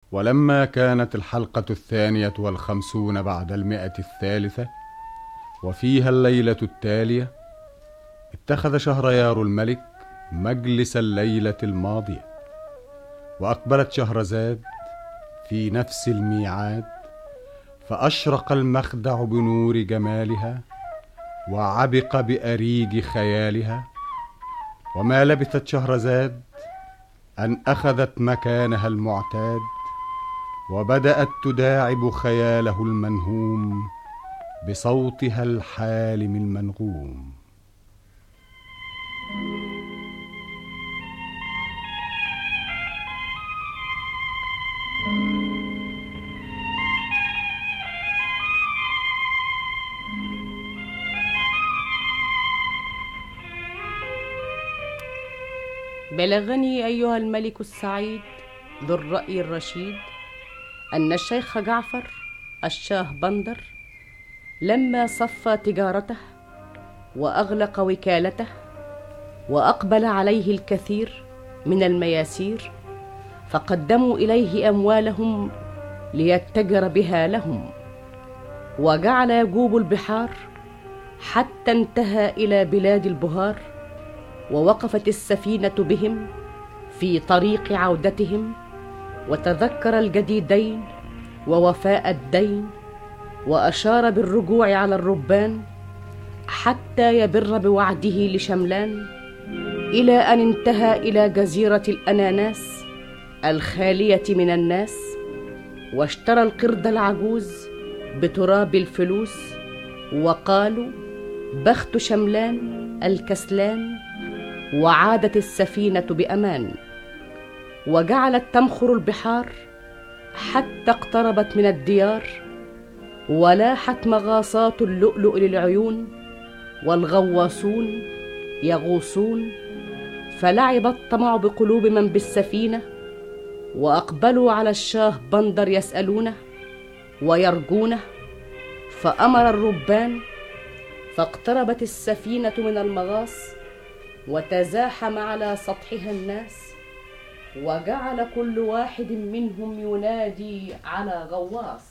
ولما كانت الحلقة 52 بعد 100 وفيها الليلة التالية، اتخذ شهريار الملك مجلس الليلة الماضية، وأقبلت شهرزاد في نفس الميعاد، فأشرق المخدع بنور جمالها وعبق بأريج خيالها. وما لبثت شهرزاد أن أخذت مكانها المعتاد، وبدأت تداعب خياله المنهوم بصوتها الحالم المنغوم. بلغني أيها الملك السعيد ذو الرأي الرشيد أن الشيخ جعفر الشاه بندر لما صفى تجارته وأغلق وكالته وأقبل عليه الكثير من المياسير، فقدموا إليه أموالهم ليتجر بها لهم، وجعل يجوب البحار حتى انتهى إلى بلاد البهار، ووقفت السفينة بهم في طريق عودتهم، وتذكر الجديدين ووفاء الدين، وأشار بالرجوع على الربان حتى يبر بوعده لشملان، إلى أن انتهى إلى جزيرة الأناناس الخالية من الناس، واشترى القرد العجوز بتراب الفلوس، وقالوا بخت شملان الكسلان، وعادت السفينة بأمان. وجعلت تمخر البحار حتى اقتربت من الديار، ولاحت مغاصات اللؤلؤ للعيون، والغواصون يغوصون، فلعب الطمع بقلوب من بالسفينة، وأقبلوا على الشاه بندر يسألونه ويرجونه، فأمر الربان، فاقتربت السفينة من المغاص، وتزاحم على سطحها الناس، وجعل كل واحد منهم ينادي على غواص.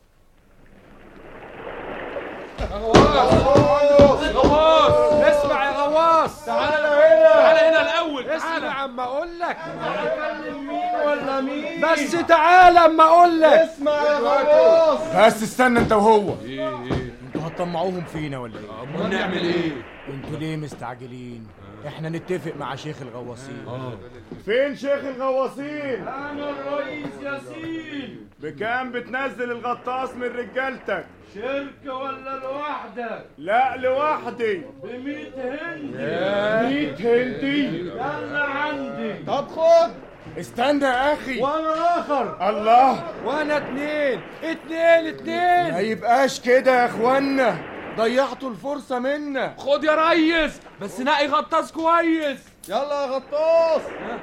غواص اسمع يا غواص، تعالى هنا، تعالى هنا الأول، اسمع عم أقول لك. هتكلم مين ولا مين؟ بس تعالى اما أقول لك. اسمع يا غواص. بس استنى انت وهو. ايه انتوا هتطمعوهم فينا ولا ايه؟ امال نعمل ايه؟ انتوا ليه مستعجلين؟ احنا نتفق مع شيخ الغواصين. فين شيخ الغواصين؟ انا الرئيس ياسين. بكام بتنزل الغطاس من رجالتك؟ شركة ولا لوحدك؟ لا لوحدي. ب100 هندي. 100 هندي؟ يلا عندي. طب خد. استنى يا اخي. وانا اخر. الله. وانا اتنين. ما يبقاش كده يا اخوانا، ضيعتوا الفرصة منا. خد يا ريس، بس نقي غطاس كويس. يلا يا غطاس.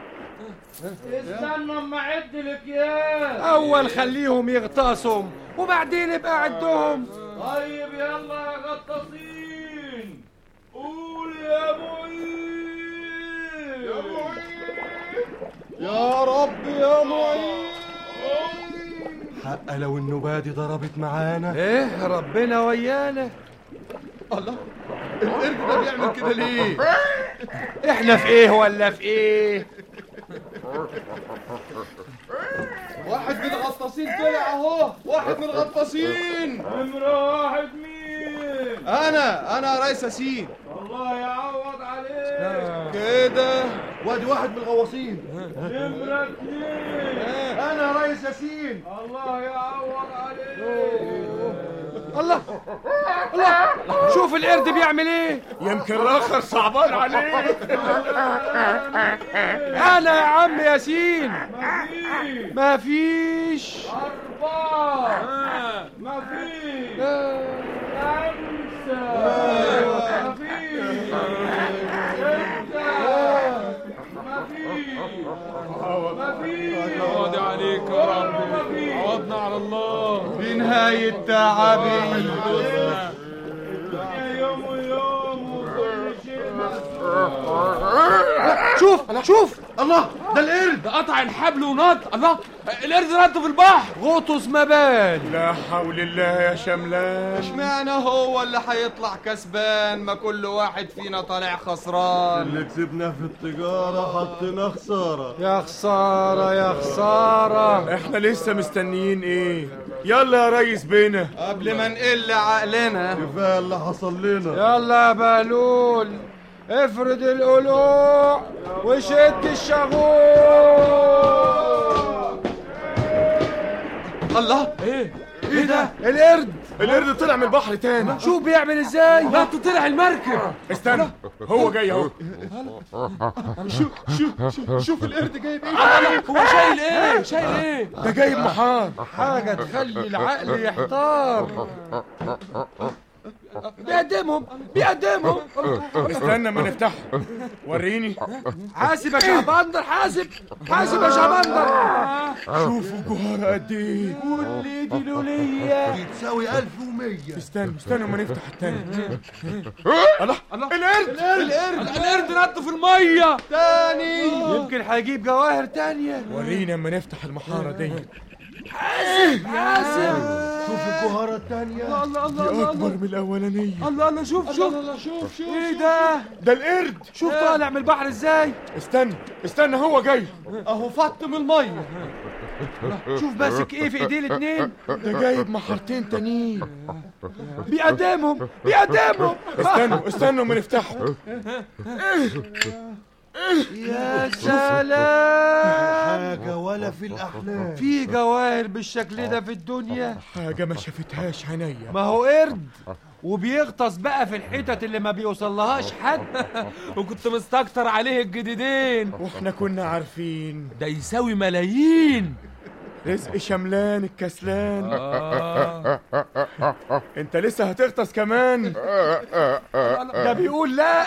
استنى اما اعد الاكياس. اول خليهم يغطاسهم وبعدين ابقى عدهم. طيب يلا يا غطاسين، قول يا معين. يا معين يا رب يا معين. حق لو النوبة دي ضربت معانا. ايه ربنا ويانا. الله، القرد ده بيعمل كده ليه؟ احنا في ايه ولا في ايه؟ واحد من الغطاسين طلع اهو، واحد من الغطاسين. نمرة واحد مين؟ انا رئيس ياسين. الله يعوض عليك. كده وادي واحد من الغواصين. نمرة اتنين. انا رئيس ياسين. الله يعوض عليك. الله شوف القرد بيعمل ايه. يمكن راخر صعبان عليه. انا يا عم ياسين. مفيش. مفيش. 4. مفيش. 5. مفيش. 6. مفيش. راضي عليك يا رب، عوضنا على الله. في نهاية تعبي. يوم ويوم وكل شيء مسؤول. شوف الله، ده القرد ده قطع الحبل ونط. الله، القرد نط في البحر. غطس ما بان. لا حول الله يا شملان. اشمعنى هو اللي هيطلع كسبان؟ ما كل واحد فينا طالع خسران. اللي كسبنا في التجارة حطينا خسارة. يا خسارة يا خسارة. احنا لسه مستنيين ايه؟ يلا يا ريس بينا قبل ما نقل عقلنا. كفاية اللي حصل لنا. يلا يا بهلول، افرد القلوع وشد الشغول. الله، ايه ده؟ القرد طلع من البحر تاني. شوف بيعمل ازاي. نط طلع المركب. استنى، هو جاي اهو. شوف القرد جايب ايه. هو شايل ايه؟ شايل ايه؟ ده جايب محار. حاجة تخلي العقل يحتار. بيقدمهم. استنى ما نفتحه. وريني. حاسب يا شعبندر، حاسب يا شعبندر. شوفوا الجوهرة قد ايه. واللي دي لولية تساوي 1100. استنى ما نفتح التاني. الله، القرد نط في الميه تاني. يمكن هيجيب جواهر تانية. ورينا اما نفتح المحارة دي. حاسب. شوف الجوهرة التانية. دي اكبر من الاولانية. الله، شوف ايه ده؟ ده القرد. شوف طالع من البحر ازاي. استنى هو جاي. اهو فط من المية. شوف ماسك ايه في ايديه الاتنين. ده جايب محارتين تانيين. بيقدمهم. استنوا ما نفتحه. يا سلام، حاجة ولا في الأحلام. في جواهر بالشكل ده في الدنيا؟ حاجة ما شافتهاش عينيا. ما هو قرد وبيغطس بقى في الحتت اللي ما بيوصلهاش حد. وكنت مستكتر عليه الجديدين، واحنا كنا عارفين ده يساوي ملايين. رزق شملان الكسلان. انت لسه هتغطس كمان؟ ده بيقول لا.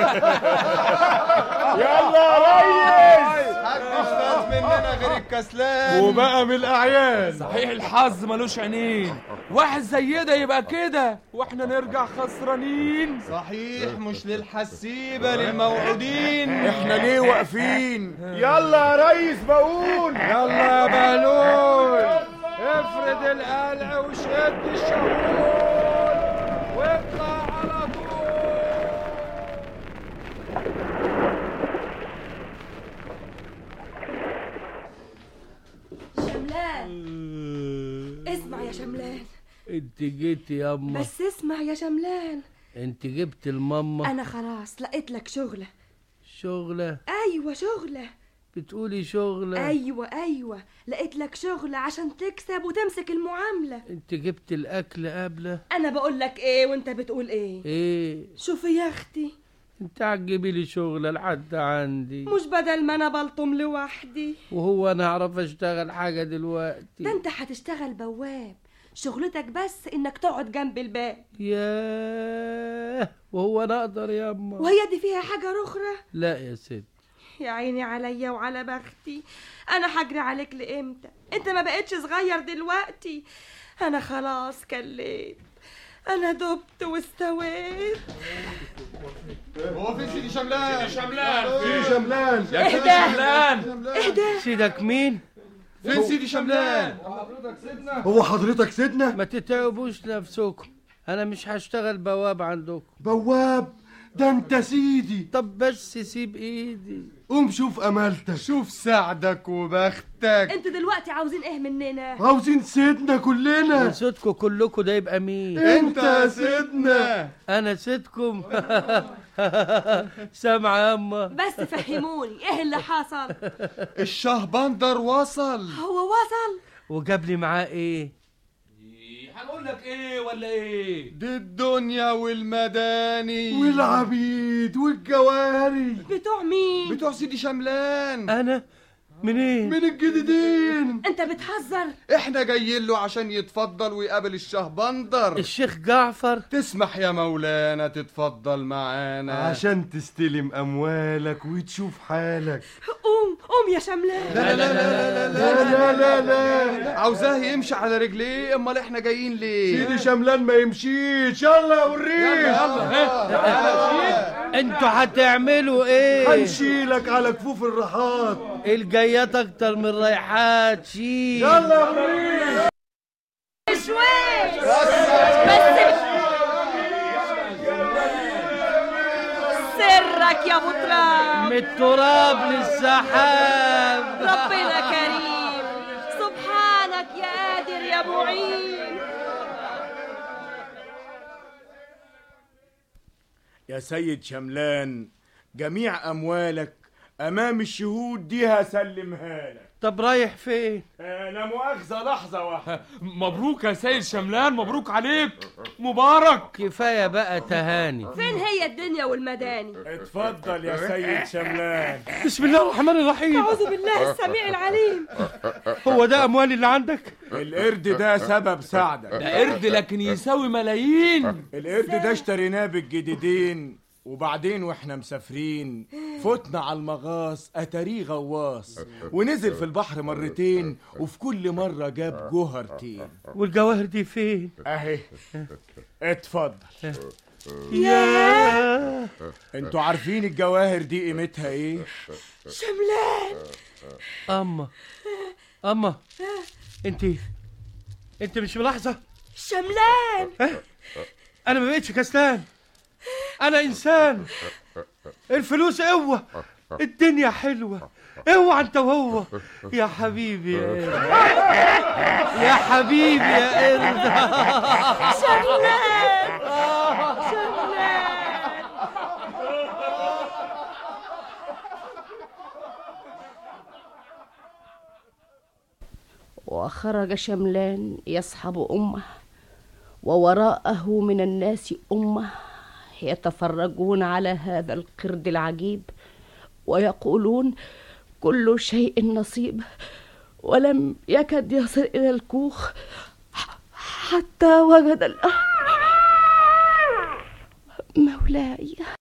يلا يا ريس. محدش فاز مننا غير الكسلان. وبقى من الاعيان. صحيح الحظ ملوش عينين، واحد زي ده يبقى كده واحنا نرجع خسرانين. صحيح مش للحسيبة للموعودين. احنا ليه واقفين؟ يلا يا ريس بقول. يلا يا بهلول، افرد القلع وشد الشغول واطلع على طول. شملان، اسمع يا شملان. انت جيتي ياما. بس اسمع يا شملان، انت جبت الماما. انا خلاص لقيت لك شغلة. شغلة؟ ايوه شغلة. بتقولي شغلة؟ ايوه لقيت لك شغلة عشان تكسب وتمسك المعاملة. انت جبت الاكل قبله. انا بقول لك ايه وانت بتقول ايه؟ ايه؟ شوفي يا اختي، انت عجبي لي شغلة لحد عندي، مش بدل ما انا بلطم لوحدي. وهو انا هعرف اشتغل حاجة دلوقتي؟ ده انت هتشتغل بواب، شغلتك بس انك تقعد جنب الباب. ياه، وهو انا اقدر ياما؟ وهي دي فيها حاجة رخرة؟ لا يا ست. يا عيني عليا وعلى بختي، انا هجري عليك لامتى؟ انت ما بقتش صغير دلوقتي، انا خلاص كليت، انا دبت واستويت. هو في سيدي شملان؟ سيدي شملان يا سيدي شملان. اهدى. سيدك مين؟ فين سيدي شملان؟ هو حضرتك سيدنا؟ ما تتعبوش نفسكم، انا مش هشتغل بواب عندكم. بواب؟ ده انت سيدي. طب بس سيب ايدي. قوم شوف امالتك. شوف سعدك وبختك. انتوا دلوقتي عاوزين ايه مننا؟ عاوزين سيدنا كلنا. صوتكم كلكم ده يبقى مين؟ انت يا سيدنا. انا سيدكم؟ سامعة ياما؟ بس فهموني ايه اللي حصل. الشهبندر وصل. هو وصل وجاب لي معاه ايه؟ هنقول لك ايه ولا ايه؟ دي الدنيا والمداني والعبيد والجواري. بتوع مين؟ بتوع سيدي شملان. انا؟ منين؟ من الجديدين. انت بتهزر؟ احنا جايين له عشان يتفضل ويقابل الشهبندر. الشيخ جعفر. تسمح يا مولانا تتفضل معانا عشان تستلم اموالك وتشوف حالك. قوم يا شملان. لا لا لا لا لا لا لا لا لا، عاوزاه يمشي على رجليه، امال احنا جايين ليه؟ سيدي شملان ما يمشيش، يلا وريش. انتوا هتعملوا ايه؟ هنشيلك على كفوف الرحات، الجيات اكتر من رايحات، شيل. يلا وريش. شويش سرك يا ابو تراب، من التراب للسحاب. ربنا كريم، سبحانك يا قادر يا معين. يا سيد شملان، جميع أموالك أمام الشهود دي هسلمها لك. طب رايح فين؟ لا مؤاخذة، لحظة واحدة. مبروك يا سيد شملان، مبروك عليك، مبارك. كفاية بقى تهاني. فين هي الدنيا والمداني؟ اتفضل يا سيد شملان. بسم الله الرحمن الرحيم. أعوذ بالله السميع العليم. هو ده أموالي اللي عندك؟ القرد ده سبب سعدك. ده قرد لكن يساوي ملايين. القرد ده اشتريناه بالجديدين، وبعدين واحنا مسافرين فتنا على المغاص، اتاريه غواص ونزل في البحر مرتين، وفي كل مرة جاب جوهرتين. والجواهر دي فين؟ اهي اتفضل. ياه، انتوا عارفين الجواهر دي قيمتها ايه؟ شملان. اما انت مش ملاحظة؟ شملان، انا ما بقتش كسلان، انا انسان. الفلوس قوة، الدنيا حلوة، اوعى انت وهو. يا حبيبي يا قرد، يا حبيبي يا قرد. شملان. وخرج شملان يصحب أمه، ووراءه من الناس أمة يتفرجون على هذا القرد العجيب، ويقولون كل شيء نصيب. ولم يكد يصل إلى الكوخ حتى وجد مولاي.